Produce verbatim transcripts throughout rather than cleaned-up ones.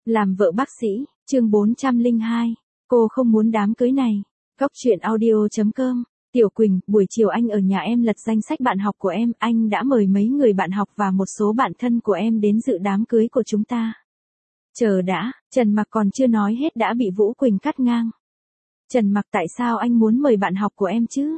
Làm vợ bác sĩ, chương bốn trăm lẻ hai, cô không muốn đám cưới này. Góc truyện audio.com, Tiểu Quỳnh, buổi chiều anh ở nhà em lật danh sách bạn học của em, anh đã mời mấy người bạn học và một số bạn thân của em đến dự đám cưới của chúng ta. Chờ đã, Trần Mặc còn chưa nói hết đã bị Vũ Quỳnh cắt ngang. Trần Mặc, tại sao anh muốn mời bạn học của em chứ?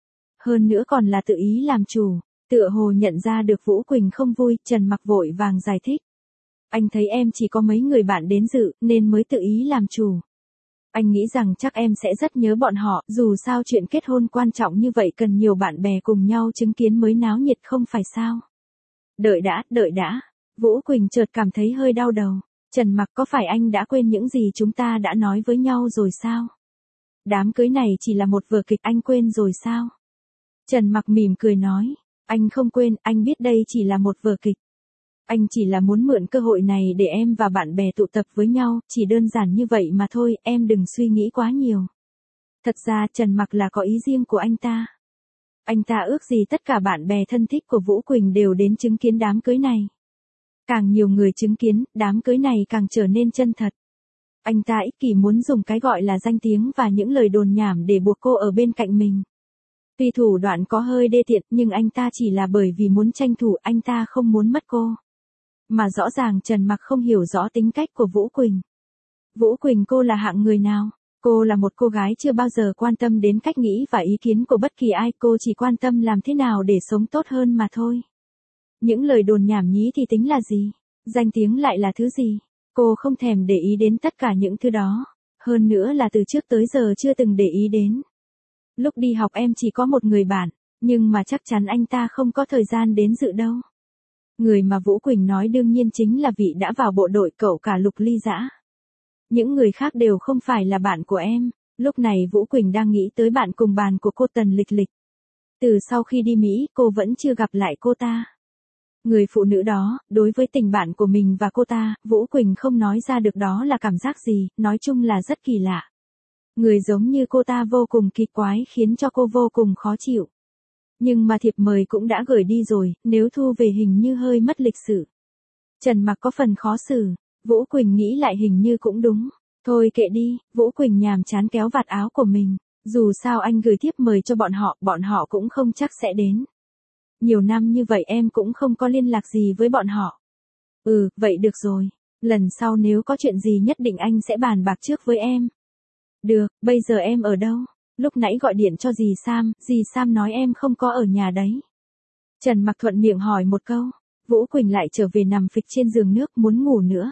Hơn nữa còn là tự ý làm chủ. Tựa hồ nhận ra được Vũ Quỳnh không vui, Trần Mặc vội vàng giải thích. Anh thấy em chỉ có mấy người bạn đến dự, nên mới tự ý làm chủ. Anh nghĩ rằng chắc em sẽ rất nhớ bọn họ, dù sao chuyện kết hôn quan trọng như vậy cần nhiều bạn bè cùng nhau chứng kiến mới náo nhiệt không phải sao? Đợi đã, đợi đã. Vũ Quỳnh chợt cảm thấy hơi đau đầu. Trần Mặc, có phải anh đã quên những gì chúng ta đã nói với nhau rồi sao? Đám cưới này chỉ là một vở kịch, anh quên rồi sao? Trần Mặc mỉm cười nói. Anh không quên, anh biết đây chỉ là một vở kịch. Anh chỉ là muốn mượn cơ hội này để em và bạn bè tụ tập với nhau, chỉ đơn giản như vậy mà thôi, em đừng suy nghĩ quá nhiều. Thật ra Trần Mặc là có ý riêng của anh ta. Anh ta ước gì tất cả bạn bè thân thích của Vũ Quỳnh đều đến chứng kiến đám cưới này. Càng nhiều người chứng kiến, đám cưới này càng trở nên chân thật. Anh ta ích kỷ muốn dùng cái gọi là danh tiếng và những lời đồn nhảm để buộc cô ở bên cạnh mình. Tuy thủ đoạn có hơi đê tiện, nhưng anh ta chỉ là bởi vì muốn tranh thủ, anh ta không muốn mất cô. Mà rõ ràng Trần Mặc không hiểu rõ tính cách của Vũ Quỳnh. Vũ Quỳnh, cô là hạng người nào? Cô là một cô gái chưa bao giờ quan tâm đến cách nghĩ và ý kiến của bất kỳ ai, cô chỉ quan tâm làm thế nào để sống tốt hơn mà thôi. Những lời đồn nhảm nhí thì tính là gì? Danh tiếng lại là thứ gì? Cô không thèm để ý đến tất cả những thứ đó. Hơn nữa là từ trước tới giờ chưa từng để ý đến. Lúc đi học em chỉ có một người bạn, nhưng mà chắc chắn anh ta không có thời gian đến dự đâu. Người mà Vũ Quỳnh nói đương nhiên chính là vị đã vào bộ đội cậu cả Lục Ly Dã. Những người khác đều không phải là bạn của em. Lúc này Vũ Quỳnh đang nghĩ tới bạn cùng bàn của cô Tần Lịch Lịch. Từ sau khi đi Mỹ, cô vẫn chưa gặp lại cô ta. Người phụ nữ đó, đối với tình bạn của mình và cô ta, Vũ Quỳnh không nói ra được đó là cảm giác gì, nói chung là rất kỳ lạ. Người giống như cô ta vô cùng kỳ quái khiến cho cô vô cùng khó chịu. Nhưng mà thiệp mời cũng đã gửi đi rồi, nếu thu về hình như hơi mất lịch sự. Trần Mặc có phần khó xử, Vũ Quỳnh nghĩ lại hình như cũng đúng. Thôi kệ đi, Vũ Quỳnh nhàm chán kéo vạt áo của mình. Dù sao anh gửi thiệp mời cho bọn họ, bọn họ cũng không chắc sẽ đến. Nhiều năm như vậy em cũng không có liên lạc gì với bọn họ. Ừ, vậy được rồi. Lần sau nếu có chuyện gì nhất định anh sẽ bàn bạc trước với em. Được, bây giờ em ở đâu? Lúc nãy gọi điện cho dì Sam, dì Sam nói em không có ở nhà đấy. Trần Mặc thuận miệng hỏi một câu. Vũ Quỳnh lại trở về nằm phịch trên giường nước muốn ngủ nữa.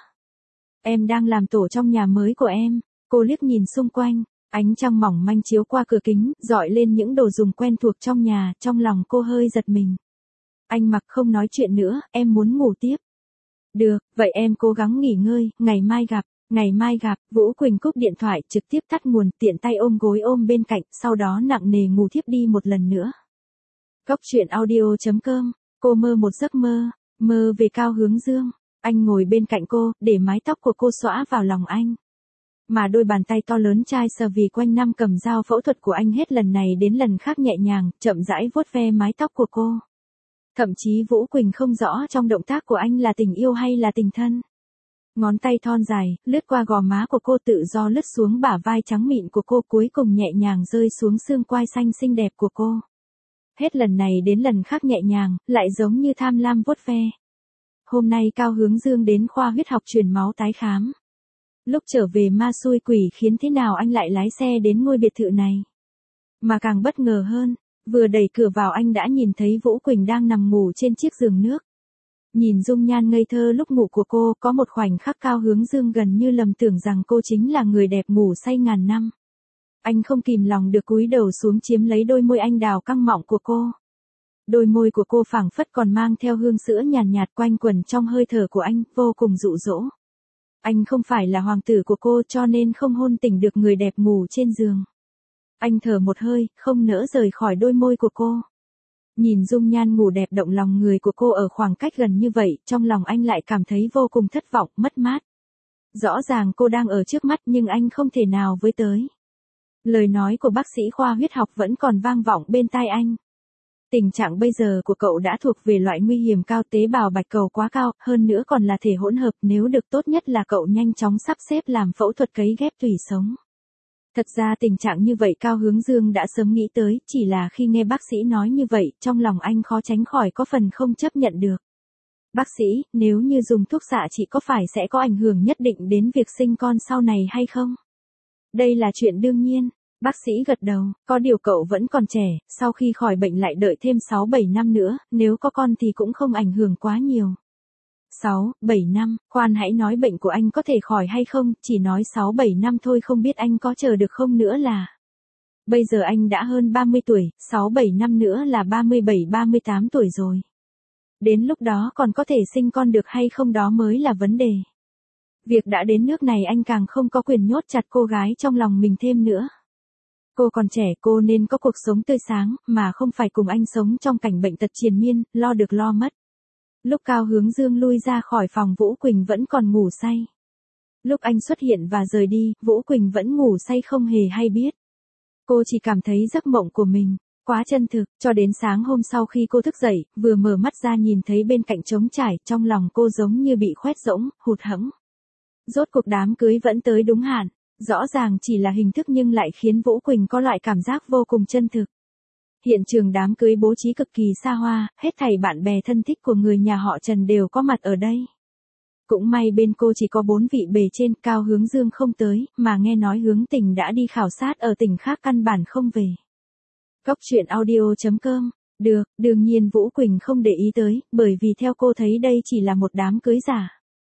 Em đang làm tổ trong nhà mới của em. Cô liếc nhìn xung quanh, ánh trăng mỏng manh chiếu qua cửa kính, dọi lên những đồ dùng quen thuộc trong nhà, trong lòng cô hơi giật mình. Anh Mặc không nói chuyện nữa, em muốn ngủ tiếp. Được, vậy em cố gắng nghỉ ngơi, ngày mai gặp. Ngày mai gặp, Vũ Quỳnh cúp điện thoại, trực tiếp tắt nguồn, tiện tay ôm gối ôm bên cạnh, sau đó nặng nề ngủ thiếp đi một lần nữa. Góc truyện audio.com, cô mơ một giấc mơ, mơ về Cao Hướng Dương. Anh ngồi bên cạnh cô, để mái tóc của cô xõa vào lòng anh. Mà đôi bàn tay to lớn chai sờ vì quanh năm cầm dao phẫu thuật của anh hết lần này đến lần khác nhẹ nhàng, chậm rãi vuốt ve mái tóc của cô. Thậm chí Vũ Quỳnh không rõ trong động tác của anh là tình yêu hay là tình thân. Ngón tay thon dài, lướt qua gò má của cô tự do lướt xuống bả vai trắng mịn của cô cuối cùng nhẹ nhàng rơi xuống xương quai xanh xinh đẹp của cô. Hết lần này đến lần khác nhẹ nhàng, lại giống như tham lam vuốt ve. Hôm nay Cao Hướng Dương đến khoa huyết học truyền máu tái khám. Lúc trở về ma xui quỷ khiến thế nào anh lại lái xe đến ngôi biệt thự này. Mà càng bất ngờ hơn, vừa đẩy cửa vào anh đã nhìn thấy Vũ Quỳnh đang nằm ngủ trên chiếc giường nước. Nhìn dung nhan ngây thơ lúc ngủ của cô, có một khoảnh khắc Cao Hướng Dương gần như lầm tưởng rằng cô chính là người đẹp ngủ say ngàn năm. Anh không kìm lòng được cúi đầu xuống chiếm lấy đôi môi anh đào căng mọng của cô. Đôi môi của cô phảng phất còn mang theo hương sữa nhàn nhạt, nhạt quanh quẩn trong hơi thở của anh, vô cùng dụ dỗ. Anh không phải là hoàng tử của cô cho nên không hôn tỉnh được người đẹp ngủ trên giường. Anh thở một hơi, không nỡ rời khỏi đôi môi của cô. Nhìn dung nhan ngủ đẹp động lòng người của cô ở khoảng cách gần như vậy, trong lòng anh lại cảm thấy vô cùng thất vọng, mất mát. Rõ ràng cô đang ở trước mắt nhưng anh không thể nào với tới. Lời nói của bác sĩ khoa huyết học vẫn còn vang vọng bên tai anh. Tình trạng bây giờ của cậu đã thuộc về loại nguy hiểm cao, tế bào bạch cầu quá cao, hơn nữa còn là thể hỗn hợp, nếu được tốt nhất là cậu nhanh chóng sắp xếp làm phẫu thuật cấy ghép tủy sống. Thật ra tình trạng như vậy Cao Hướng Dương đã sớm nghĩ tới, chỉ là khi nghe bác sĩ nói như vậy, trong lòng anh khó tránh khỏi có phần không chấp nhận được. Bác sĩ, nếu như dùng thuốc xạ trị có phải sẽ có ảnh hưởng nhất định đến việc sinh con sau này hay không? Đây là chuyện đương nhiên. Bác sĩ gật đầu, có điều cậu vẫn còn trẻ, sau khi khỏi bệnh lại đợi thêm sáu bảy năm nữa, nếu có con thì cũng không ảnh hưởng quá nhiều. sáu, bảy năm, khoan hãy nói bệnh của anh có thể khỏi hay không, chỉ nói sáu bảy năm thôi, không biết anh có chờ được không nữa là. Bây giờ anh đã hơn ba mươi tuổi, sáu bảy năm nữa là ba mươi bảy ba mươi tám tuổi rồi. Đến lúc đó còn có thể sinh con được hay không đó mới là vấn đề. Việc đã đến nước này anh càng không có quyền nhốt chặt cô gái trong lòng mình thêm nữa. Cô còn trẻ, cô nên có cuộc sống tươi sáng, mà không phải cùng anh sống trong cảnh bệnh tật triền miên, lo được lo mất. Lúc Cao Hướng Dương lui ra khỏi phòng, Vũ Quỳnh vẫn còn ngủ say. Lúc anh xuất hiện và rời đi, Vũ Quỳnh vẫn ngủ say không hề hay biết. Cô chỉ cảm thấy giấc mộng của mình quá chân thực, cho đến sáng hôm sau khi cô thức dậy, vừa mở mắt ra nhìn thấy bên cạnh trống trải, trong lòng cô giống như bị khoét rỗng, hụt hẫng. Rốt cuộc đám cưới vẫn tới đúng hạn. Rõ ràng chỉ là hình thức nhưng lại khiến Vũ Quỳnh có loại cảm giác vô cùng chân thực. Hiện trường đám cưới bố trí cực kỳ xa hoa, hết thảy bạn bè thân thích của người nhà họ Trần đều có mặt ở đây. Cũng may bên cô chỉ có bốn vị bề trên, Cao Hướng Dương không tới, mà nghe nói Hướng Tình đã đi khảo sát ở tỉnh khác căn bản không về. Góc truyện audio chấm com. Được, đương nhiên Vũ Quỳnh không để ý tới, bởi vì theo cô thấy đây chỉ là một đám cưới giả.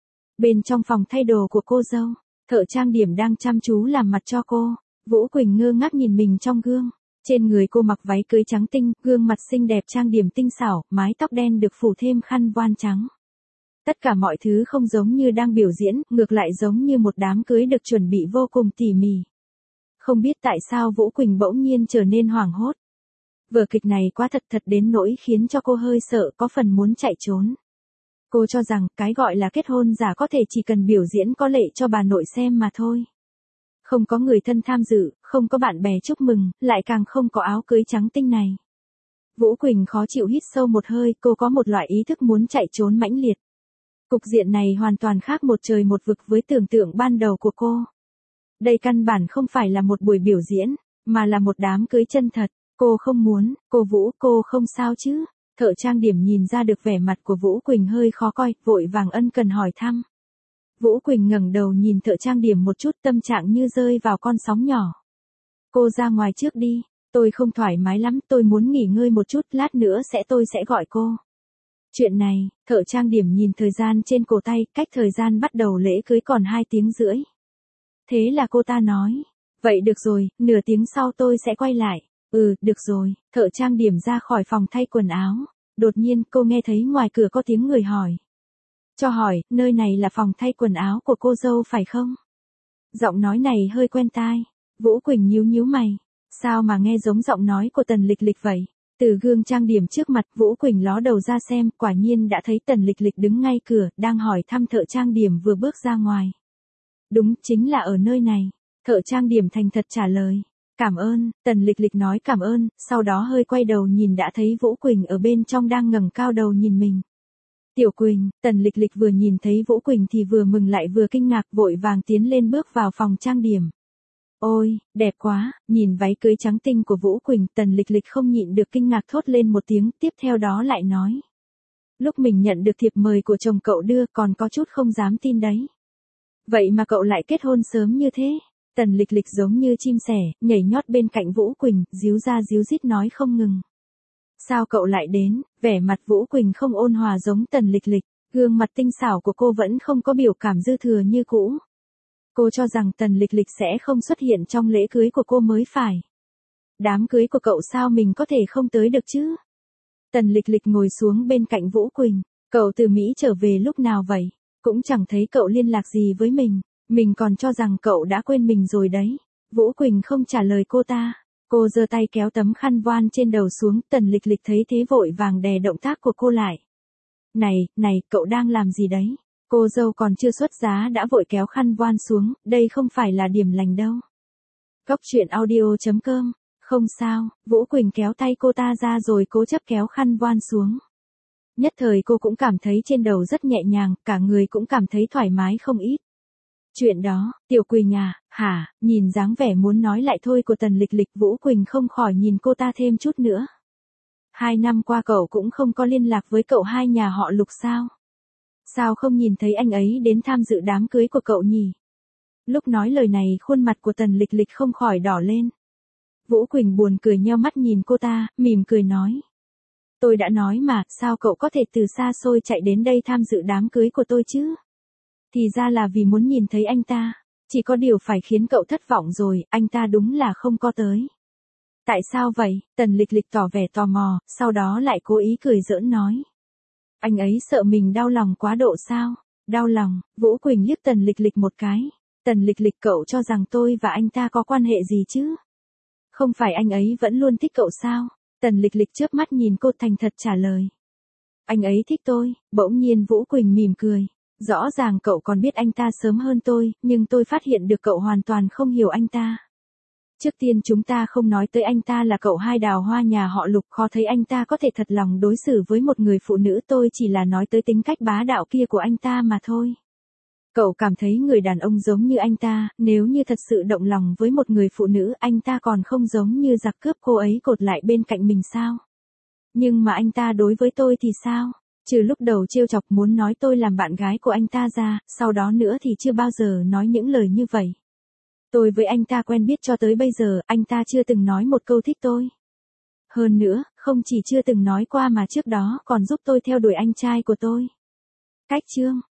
Bên trong phòng thay đồ của cô dâu, thợ trang điểm đang chăm chú làm mặt cho cô. Vũ Quỳnh ngơ ngác nhìn mình trong gương. Trên người cô mặc váy cưới trắng tinh, gương mặt xinh đẹp trang điểm tinh xảo, mái tóc đen được phủ thêm khăn voan trắng. Tất cả mọi thứ không giống như đang biểu diễn, ngược lại giống như một đám cưới được chuẩn bị vô cùng tỉ mỉ. Không biết tại sao Vũ Quỳnh bỗng nhiên trở nên hoảng hốt. Vở kịch này quá thật thật đến nỗi khiến cho cô hơi sợ, có phần muốn chạy trốn. Cô cho rằng cái gọi là kết hôn giả có thể chỉ cần biểu diễn có lệ cho bà nội xem mà thôi. Không có người thân tham dự, không có bạn bè chúc mừng, lại càng không có áo cưới trắng tinh này. Vũ Quỳnh khó chịu hít sâu một hơi, cô có một loại ý thức muốn chạy trốn mãnh liệt. Cục diện này hoàn toàn khác một trời một vực với tưởng tượng ban đầu của cô. Đây căn bản không phải là một buổi biểu diễn, mà là một đám cưới chân thật. Cô không muốn, cô Vũ, cô không sao chứ? Thợ trang điểm nhìn ra được vẻ mặt của Vũ Quỳnh hơi khó coi, vội vàng ân cần hỏi thăm. Vũ Quỳnh ngẩng đầu nhìn thợ trang điểm một chút, tâm trạng như rơi vào con sóng nhỏ. Cô ra ngoài trước đi, tôi không thoải mái lắm, tôi muốn nghỉ ngơi một chút, lát nữa sẽ tôi sẽ gọi cô. Chuyện này, thợ trang điểm nhìn thời gian trên cổ tay, cách thời gian bắt đầu lễ cưới còn hai tiếng rưỡi. Thế là cô ta nói, vậy được rồi, nửa tiếng sau tôi sẽ quay lại. Ừ, được rồi, thợ trang điểm ra khỏi phòng thay quần áo. Đột nhiên cô nghe thấy ngoài cửa có tiếng người hỏi. Cho hỏi, nơi này là phòng thay quần áo của cô dâu phải không? Giọng nói này hơi quen tai. Vũ Quỳnh nhíu nhíu mày. Sao mà nghe giống giọng nói của Tần Lịch Lịch vậy? Từ gương trang điểm trước mặt, Vũ Quỳnh ló đầu ra xem, quả nhiên đã thấy Tần Lịch Lịch đứng ngay cửa, đang hỏi thăm thợ trang điểm vừa bước ra ngoài. Đúng, chính là ở nơi này. Thợ trang điểm thành thật trả lời. Cảm ơn, Tần Lịch Lịch nói cảm ơn, sau đó hơi quay đầu nhìn đã thấy Vũ Quỳnh ở bên trong đang ngẩng cao đầu nhìn mình. Tiểu Quỳnh, Tần Lịch Lịch vừa nhìn thấy Vũ Quỳnh thì vừa mừng lại vừa kinh ngạc, vội vàng tiến lên bước vào phòng trang điểm. Ôi, đẹp quá, nhìn váy cưới trắng tinh của Vũ Quỳnh, Tần Lịch Lịch không nhịn được kinh ngạc thốt lên một tiếng, tiếp theo đó lại nói. Lúc mình nhận được thiệp mời của chồng cậu đưa còn có chút không dám tin đấy. Vậy mà cậu lại kết hôn sớm như thế? Tần Lịch Lịch giống như chim sẻ, nhảy nhót bên cạnh Vũ Quỳnh, díu ra díu dít nói không ngừng. Sao cậu lại đến? Vẻ mặt Vũ Quỳnh không ôn hòa giống Tần Lịch Lịch, gương mặt tinh xảo của cô vẫn không có biểu cảm dư thừa như cũ. Cô cho rằng Tần Lịch Lịch sẽ không xuất hiện trong lễ cưới của cô mới phải. Đám cưới của cậu sao mình có thể không tới được chứ? Tần Lịch Lịch ngồi xuống bên cạnh Vũ Quỳnh, cậu từ Mỹ trở về lúc nào vậy? Cũng chẳng thấy cậu liên lạc gì với mình. Mình còn cho rằng cậu đã quên mình rồi đấy. Vũ Quỳnh không trả lời cô ta. Cô giơ tay kéo tấm khăn voan trên đầu xuống, Tần Lịch Lịch thấy thế vội vàng đè động tác của cô lại. Này, này, cậu đang làm gì đấy? Cô dâu còn chưa xuất giá đã vội kéo khăn voan xuống, đây không phải là điểm lành đâu. Góc truyện audio chấm com Không sao, Vũ Quỳnh kéo tay cô ta ra rồi cố chấp kéo khăn voan xuống. Nhất thời cô cũng cảm thấy trên đầu rất nhẹ nhàng, cả người cũng cảm thấy thoải mái không ít. Chuyện đó, Tiểu Quỳnh à, hả, nhìn dáng vẻ muốn nói lại thôi của Tần Lịch Lịch, Vũ Quỳnh không khỏi nhìn cô ta thêm chút nữa. Hai năm qua cậu cũng không có liên lạc với cậu hai nhà họ Lục sao? Sao không nhìn thấy anh ấy đến tham dự đám cưới của cậu nhỉ? Lúc nói lời này khuôn mặt của Tần Lịch Lịch không khỏi đỏ lên. Vũ Quỳnh buồn cười nheo mắt nhìn cô ta, mỉm cười nói. Tôi đã nói mà, sao cậu có thể từ xa xôi chạy đến đây tham dự đám cưới của tôi chứ? Thì ra là vì muốn nhìn thấy anh ta. Chỉ có điều phải khiến cậu thất vọng rồi, anh ta đúng là không có tới. Tại sao vậy? Tần Lịch Lịch tỏ vẻ tò mò, sau đó lại cố ý cười giỡn nói. Anh ấy sợ mình đau lòng quá độ sao? Đau lòng, Vũ Quỳnh liếc Tần Lịch Lịch một cái. Tần Lịch Lịch, cậu cho rằng tôi và anh ta có quan hệ gì chứ? Không phải anh ấy vẫn luôn thích cậu sao? Tần Lịch Lịch chớp mắt nhìn cô thành thật trả lời. Anh ấy thích tôi, bỗng nhiên Vũ Quỳnh mỉm cười. Rõ ràng cậu còn biết anh ta sớm hơn tôi, nhưng tôi phát hiện được cậu hoàn toàn không hiểu anh ta. Trước tiên chúng ta không nói tới anh ta là cậu hai đào hoa nhà họ Lục, khó thấy anh ta có thể thật lòng đối xử với một người phụ nữ, tôi chỉ là nói tới tính cách bá đạo kia của anh ta mà thôi. Cậu cảm thấy người đàn ông giống như anh ta, nếu như thật sự động lòng với một người phụ nữ, anh ta còn không giống như giặc cướp cô ấy cột lại bên cạnh mình sao? Nhưng mà anh ta đối với tôi thì sao? Trừ lúc đầu trêu chọc muốn nói tôi làm bạn gái của anh ta ra, sau đó nữa thì chưa bao giờ nói những lời như vậy. Tôi với anh ta quen biết cho tới bây giờ, anh ta chưa từng nói một câu thích tôi. Hơn nữa, không chỉ chưa từng nói qua mà trước đó còn giúp tôi theo đuổi anh trai của tôi. Cách chương